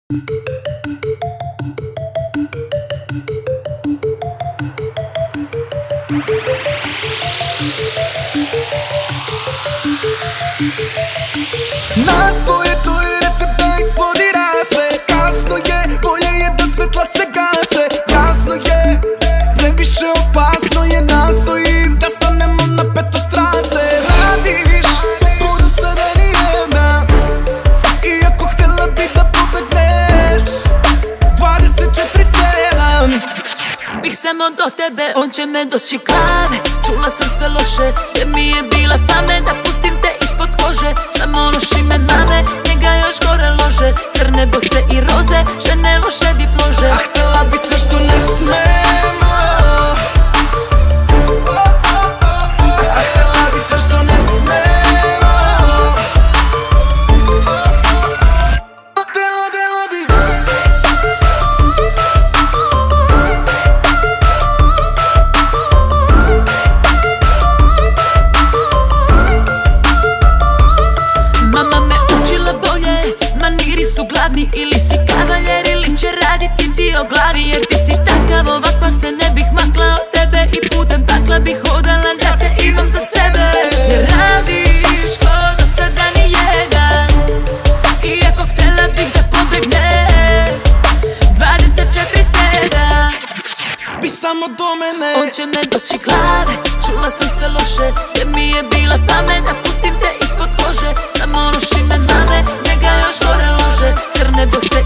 Nas dvoje, to je recept da eksplodira sve. Kasno je, bolje je da svetla se gase. Jasno je, previše opasno je. Nastojim da stanemo na peto straste. Radiš, ko do sada nijedna, iako htjela bi da pobegneš 24/7. Bih samo do tebe, on će me doći glave. Čula sam sve loše, gdje mi je bila pamet. Da pustim te ispod kože, samo noši me mame. Njega još gore lože, crne boce i roze. Žene loše di plože. A htjela bi sve što ne smemo. A htjela bi sve što ne smemo. Htjela bi. Mama me učila bolje, maniri su glavni. Ili si kavaljer ili će raditi ti o glavi. Jer ti si takav, ovakva se ne bih makla od tebe. I putem pakla bih hodala, ja te imam za sebe. Jer radiš ko do sada nijedan, iako htjela bih da pobegne 24/7. Bi samo do mene. On će me doći glave, čula sam sve loše, gdje mi je bila pamet. Da pustim te ispod kože, samo noši me mame. Njega još gore lože, crne boce